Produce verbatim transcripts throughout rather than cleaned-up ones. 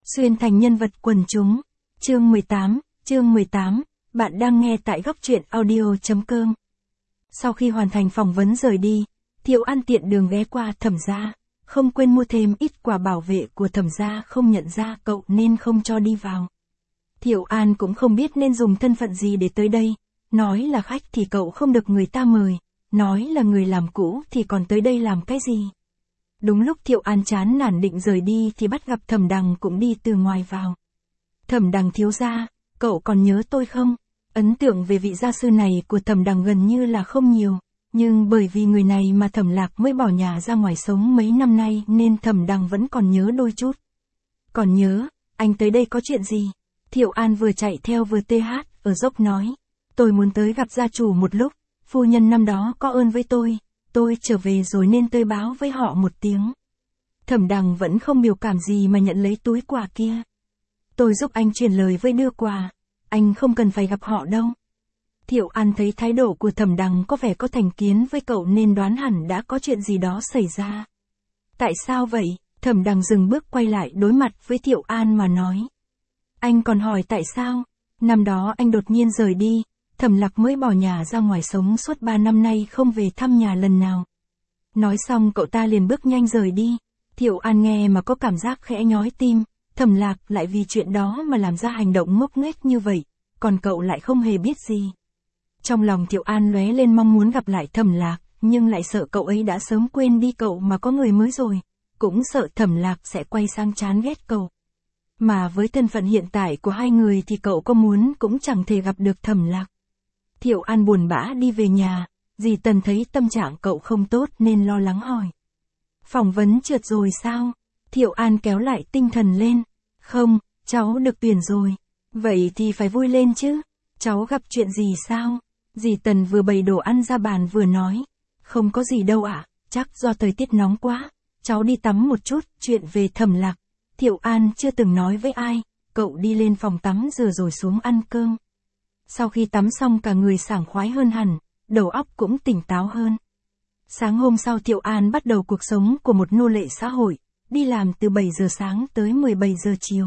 Xuyên thành nhân vật quần chúng. Chương mười tám, chương mười tám, bạn đang nghe tại góc truyện audio.com. Sau khi hoàn thành phỏng vấn rời đi, Thiệu An tiện đường ghé qua Thẩm gia, không quên mua thêm ít quà bảo vệ của Thẩm gia không nhận ra cậu nên không cho đi vào. Thiệu An cũng không biết nên dùng thân phận gì để tới đây, nói là khách thì cậu không được người ta mời, nói là người làm cũ thì còn tới đây làm cái gì. Đúng lúc Thiệu An chán nản định rời đi thì bắt gặp Thẩm Đằng cũng đi từ ngoài vào. Thẩm Đằng thiếu gia, cậu còn nhớ tôi không? Ấn tượng về vị gia sư này của Thẩm Đằng gần như là không nhiều, nhưng bởi vì người này mà Thẩm Lạc mới bỏ nhà ra ngoài sống mấy năm nay nên Thẩm Đằng vẫn còn nhớ đôi chút. Còn nhớ, anh tới đây có chuyện gì? Thiệu An vừa chạy theo vừa tê hát, ở dốc nói. Tôi muốn tới gặp gia chủ một lúc, phu nhân năm đó có ơn với tôi, tôi trở về rồi nên tới báo với họ một tiếng. Thẩm Đằng vẫn không biểu cảm gì mà nhận lấy túi quà kia. Tôi giúp anh truyền lời với đưa quà, anh không cần phải gặp họ đâu. Thiệu An thấy thái độ của Thẩm Đằng có vẻ có thành kiến với cậu nên đoán hẳn đã có chuyện gì đó xảy ra. Tại sao vậy? Thẩm Đằng dừng bước quay lại đối mặt với Thiệu An mà nói. Anh còn hỏi tại sao? Năm đó anh đột nhiên rời đi, Thẩm Lạc mới bỏ nhà ra ngoài sống suốt ba năm nay không về thăm nhà lần nào. Nói xong cậu ta liền bước nhanh rời đi. Thiệu An nghe mà có cảm giác khẽ nhói tim, Thẩm Lạc lại vì chuyện đó mà làm ra hành động ngốc nghếch như vậy, còn cậu lại không hề biết gì. Trong lòng Thiệu An lóe lên mong muốn gặp lại Thẩm Lạc, nhưng lại sợ cậu ấy đã sớm quên đi cậu mà có người mới rồi, cũng sợ Thẩm Lạc sẽ quay sang chán ghét cậu. Mà với thân phận hiện tại của hai người thì cậu có muốn cũng chẳng thể gặp được Thẩm Lạc. Thiệu An buồn bã đi về nhà, dì Tần thấy tâm trạng cậu không tốt nên lo lắng hỏi. Phỏng vấn trượt rồi sao? Thiệu An kéo lại tinh thần lên. Không, cháu được tuyển rồi. Vậy thì phải vui lên chứ. Cháu gặp chuyện gì sao? Dì Tần vừa bày đồ ăn ra bàn vừa nói. Không có gì đâu ạ, chắc do thời tiết nóng quá. Cháu đi tắm một chút, chuyện về Thẩm Lạc. Thiệu An chưa từng nói với ai, cậu đi lên phòng tắm rửa rồi xuống ăn cơm. Sau khi tắm xong cả người sảng khoái hơn hẳn, đầu óc cũng tỉnh táo hơn. Sáng hôm sau Thiệu An bắt đầu cuộc sống của một nô lệ xã hội, đi làm từ bảy giờ sáng tới mười bảy giờ chiều.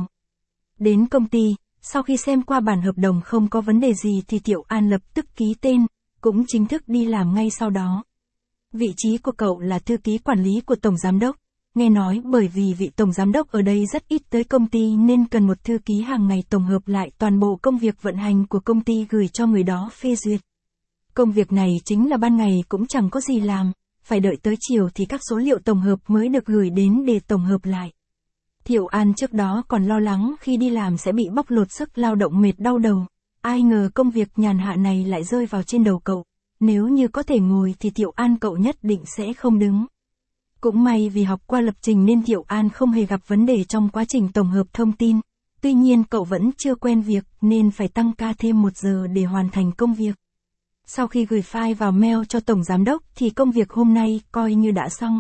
Đến công ty, sau khi xem qua bản hợp đồng không có vấn đề gì thì Thiệu An lập tức ký tên, cũng chính thức đi làm ngay sau đó. Vị trí của cậu là thư ký quản lý của Tổng Giám đốc. Nghe nói bởi vì vị Tổng Giám đốc ở đây rất ít tới công ty nên cần một thư ký hàng ngày tổng hợp lại toàn bộ công việc vận hành của công ty gửi cho người đó phê duyệt. Công việc này chính là ban ngày cũng chẳng có gì làm, phải đợi tới chiều thì các số liệu tổng hợp mới được gửi đến để tổng hợp lại. Thiệu An trước đó còn lo lắng khi đi làm sẽ bị bóc lột sức lao động mệt đau đầu, ai ngờ công việc nhàn hạ này lại rơi vào trên đầu cậu, nếu như có thể ngồi thì Thiệu An cậu nhất định sẽ không đứng. Cũng may vì học qua lập trình nên Thiệu An không hề gặp vấn đề trong quá trình tổng hợp thông tin, tuy nhiên cậu vẫn chưa quen việc nên phải tăng ca thêm một giờ để hoàn thành công việc. Sau khi gửi file vào mail cho Tổng Giám đốc thì công việc hôm nay coi như đã xong.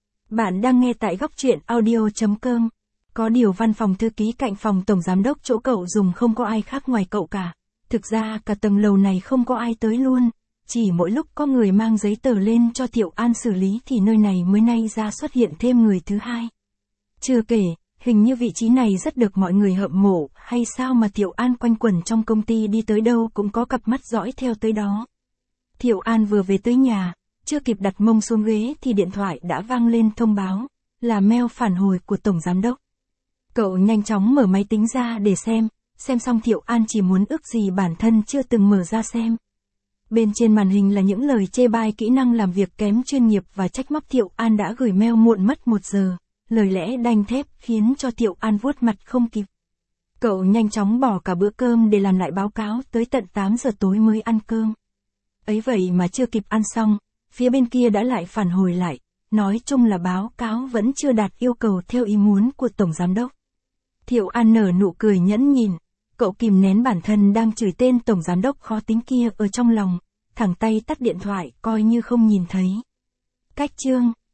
Bạn đang nghe tại góc truyện audio.com. Có điều văn phòng thư ký cạnh phòng Tổng Giám đốc chỗ cậu dùng không có ai khác ngoài cậu cả. Thực ra cả tầng lầu này không có ai tới luôn. Chỉ mỗi lúc có người mang giấy tờ lên cho Thiệu An xử lý thì nơi này mới nay ra xuất hiện thêm người thứ hai. Chưa kể, hình như vị trí này rất được mọi người hâm mộ, hay sao mà Thiệu An quanh quẩn trong công ty đi tới đâu cũng có cặp mắt dõi theo tới đó. Thiệu An vừa về tới nhà, chưa kịp đặt mông xuống ghế thì điện thoại đã vang lên thông báo, là mail phản hồi của Tổng Giám đốc. Cậu nhanh chóng mở máy tính ra để xem, xem xong Thiệu An chỉ muốn ước gì bản thân chưa từng mở ra xem. Bên trên màn hình là những lời chê bai kỹ năng làm việc kém chuyên nghiệp và trách móc Thiệu An đã gửi mail muộn mất một giờ, lời lẽ đanh thép khiến cho Thiệu An vuốt mặt không kịp. Cậu nhanh chóng bỏ cả bữa cơm để làm lại báo cáo tới tận tám giờ tối mới ăn cơm. Ấy vậy mà chưa kịp ăn xong, phía bên kia đã lại phản hồi lại, nói chung là báo cáo vẫn chưa đạt yêu cầu theo ý muốn của Tổng Giám đốc. Thiệu An nở nụ cười nhẫn nhịn, cậu kìm nén bản thân đang chửi tên Tổng Giám đốc khó tính kia ở trong lòng, thẳng tay tắt điện thoại coi như không nhìn thấy. Cách chương